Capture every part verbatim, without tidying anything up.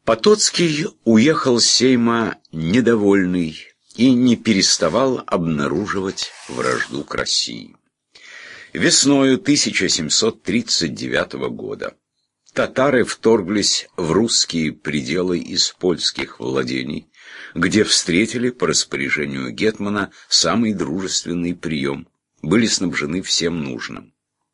Потоцкий уехал с Сейма недовольный и не переставал обнаруживать вражду к России. Весною тысяча семьсот тридцать девятого года татары вторглись в русские пределы из польских владений, где встретили по распоряжению гетмана самый дружественный прием, были снабжены всем нужным.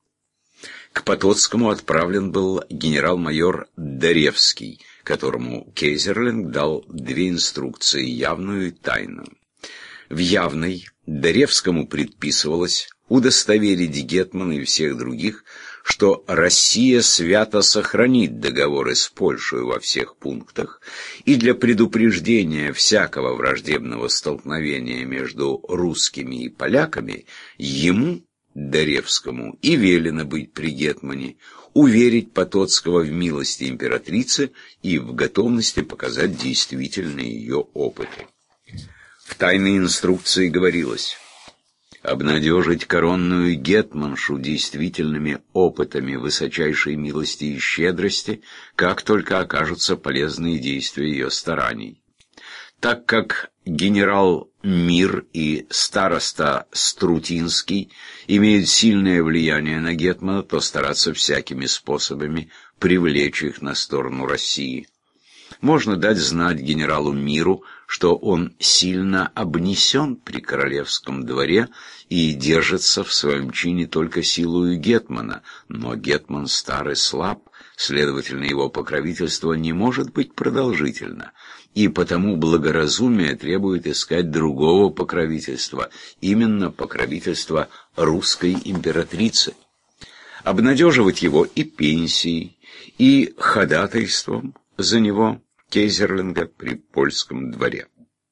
К Потоцкому отправлен был генерал-майор Даревский, которому Кейзерлинг дал две инструкции, явную и тайную. В явной Даревскому предписывалось удостоверить гетмана и всех других, что Россия свято сохранит договоры с Польшей во всех пунктах, и для предупреждения всякого враждебного столкновения между русскими и поляками ему, Даревскому, и велено быть при гетмане, уверить Потоцкого в милости императрицы и в готовности показать действительные ее опыты. В тайной инструкции говорилось: обнадежить коронную гетманшу действительными опытами высочайшей милости и щедрости, как только окажутся полезные действия ее стараний. Так как генерал Мир и староста Струтинский имеют сильное влияние на гетмана, то стараться всякими способами привлечь их на сторону России. Можно дать знать генералу Миру, что он сильно обнесен при королевском дворе и держится в своем чине только силою гетмана, но гетман стар и слаб, следовательно, его покровительство не может быть продолжительно, и потому благоразумие требует искать другого покровительства, именно покровительства русской императрицы. Обнадеживать его и пенсией, и ходатайством за него Кейзерлинга при польском дворе.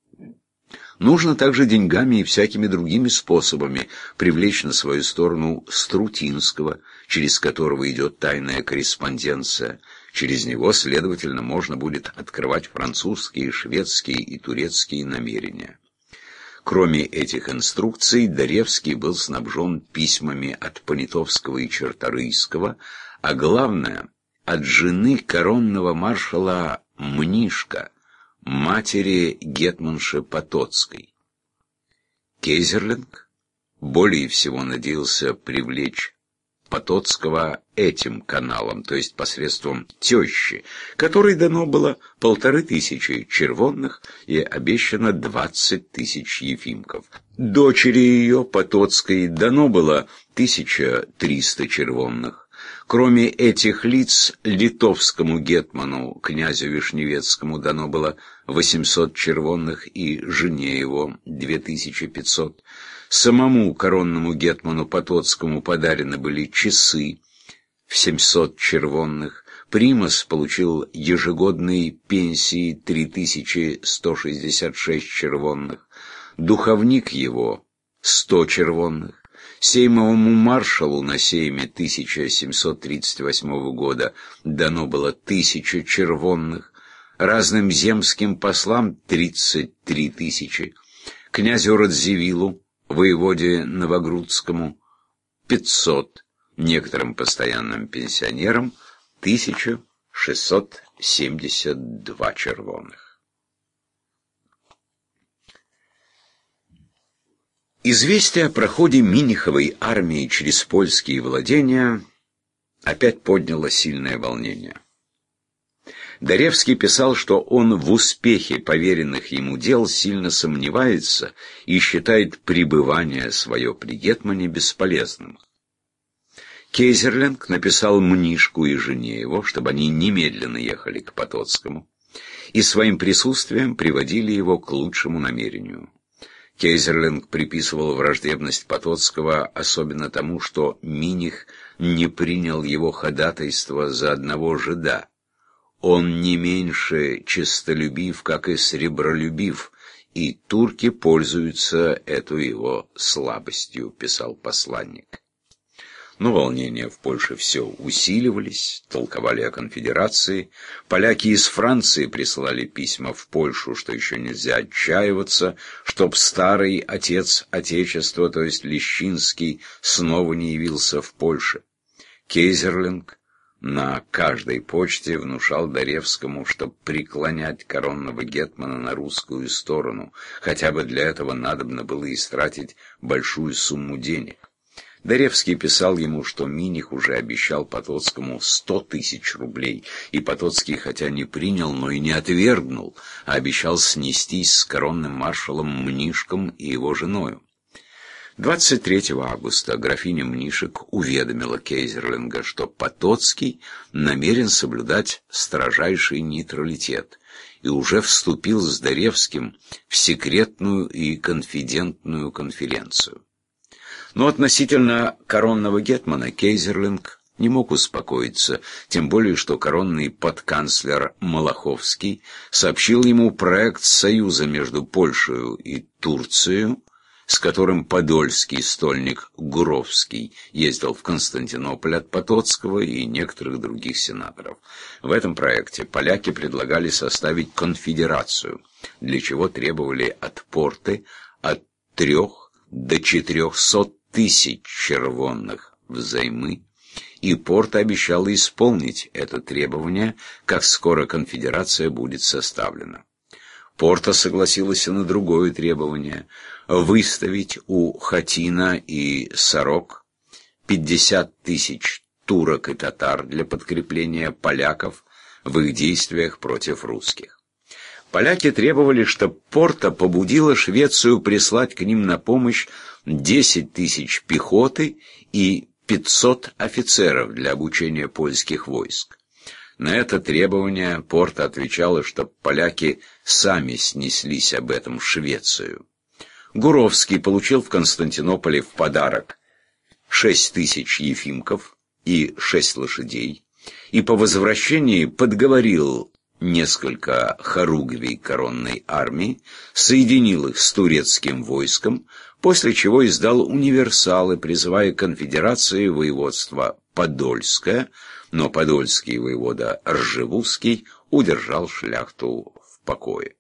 Нужно также деньгами и всякими другими способами привлечь на свою сторону Струтинского, через которого идет тайная корреспонденция. Через него, следовательно, можно будет открывать французские, шведские и турецкие намерения. Кроме этих инструкций, Даревский был снабжен письмами от Понятовского и Черторийского, а главное, от жены коронного маршала Мнишка, матери гетманши Потоцкой. Кейзерлинг более всего надеялся привлечь Потоцкого этим каналом, то есть посредством тещи, которой дано было полторы тысячи червонных и обещано двадцать тысяч ефимков. Дочери ее, Потоцкой, дано было тысяча триста червонных. Кроме этих лиц, литовскому гетману, князю Вишневецкому, дано было восемьсот червонных и жене его две тысячи пятьсот. Самому коронному гетману Потоцкому подарены были часы в семьсот червонных. Примас получил ежегодные пенсии три тысячи сто шестьдесят шесть червонных. Духовник его — сто червонных. Сеймовому маршалу на сейме тысяча семьсот тридцать восьмого года дано было тысяча червонных, разным земским послам тридцать три тысячи, князю Радзивиллу, воеводе Новогрудскому, пятьсот, некоторым постоянным пенсионерам тысяча шестьсот семьдесят два червонных. Известие о проходе Миниховой армии через польские владения опять подняло сильное волнение. Даревский писал, что он в успехе поверенных ему дел сильно сомневается и считает пребывание свое при гетмане бесполезным. Кейзерлинг написал Мнишку и жене его, чтобы они немедленно ехали к Потоцкому, и своим присутствием приводили его к лучшему намерению. Кейзерлинг приписывал враждебность Потоцкого особенно тому, что Миних не принял его ходатайство за одного жида. Он не меньше честолюбив, как и сребролюбив, и турки пользуются эту его слабостью, писал посланник. Но волнения в Польше все усиливались, толковали о конфедерации. Поляки из Франции присылали письма в Польшу, что еще нельзя отчаиваться, чтоб старый отец Отечества, то есть Лещинский, снова не явился в Польше. Кейзерлинг на каждой почте внушал Даревскому, что преклонять коронного гетмана на русскую сторону, хотя бы для этого надобно было истратить большую сумму денег. Даревский писал ему, что Миних уже обещал Потоцкому сто тысяч рублей, и Потоцкий хотя не принял, но и не отвергнул, а обещал снестись с коронным маршалом Мнишком и его женою. двадцать третьего августа графиня Мнишек уведомила Кейзерлинга, что Потоцкий намерен соблюдать строжайший нейтралитет и уже вступил с Даревским в секретную и конфидентную конференцию. Но относительно коронного гетмана Кейзерлинг не мог успокоиться, тем более что коронный подканцлер Малаховский сообщил ему проект союза между Польшей и Турцией, с которым подольский стольник Гуровский ездил в Константинополь от Потоцкого и некоторых других сенаторов. В этом проекте поляки предлагали составить конфедерацию, для чего требовали от Порты от трех до четырехсот тысяч червонных взаймы, и Порта обещала исполнить это требование, как скоро конфедерация будет составлена. Порта согласилась и на другое требование – выставить у Хатина и Сорок пятьдесят тысяч турок и татар для подкрепления поляков в их действиях против русских. Поляки требовали, чтобы Порта побудила Швецию прислать к ним на помощь десять тысяч пехоты и пятьсот офицеров для обучения польских войск. На это требование Порта отвечала, что поляки сами снеслись об этом в Швецию. Гуровский получил в Константинополе в подарок шесть тысяч ефимков и шесть лошадей, и по возвращении подговорил несколько хоругвий коронной армии, соединил их с турецким войском, после чего издал универсалы, призывая к конфедерации воеводства Подольское, но подольский воевода Ржевузский удержал шляхту в покое.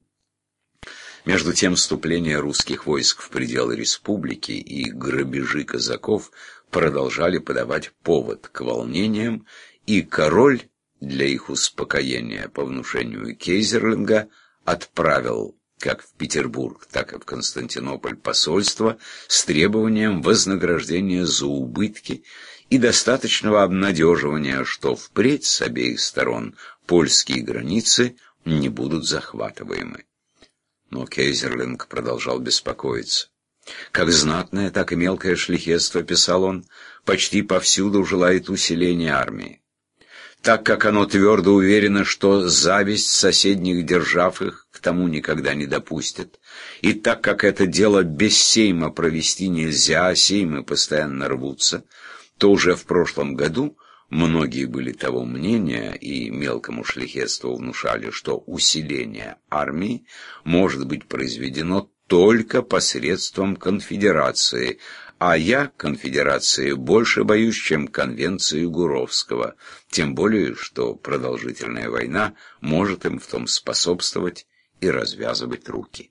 Между тем, вступление русских войск в пределы республики и грабежи казаков продолжали подавать повод к волнениям, и король для их успокоения по внушению Кейзерлинга отправил как в Петербург, так и в Константинополь посольство с требованием вознаграждения за убытки и достаточного обнадеживания, что впредь с обеих сторон польские границы не будут захватываемы. Но Кейзерлинг продолжал беспокоиться. Как знатное, так и мелкое шляхетство, писал он, почти повсюду желает усиления армии. Так как оно твердо уверено, что зависть соседних держав их к тому никогда не допустит, и так как это дело без сейма провести нельзя, а сеймы постоянно рвутся, то уже в прошлом году многие были того мнения и мелкому шляхетству внушали, что усиление армии может быть произведено только посредством конфедерации, а я конфедерации больше боюсь, чем конвенции Гуровского, тем более, что продолжительная война может им в том способствовать и развязывать руки.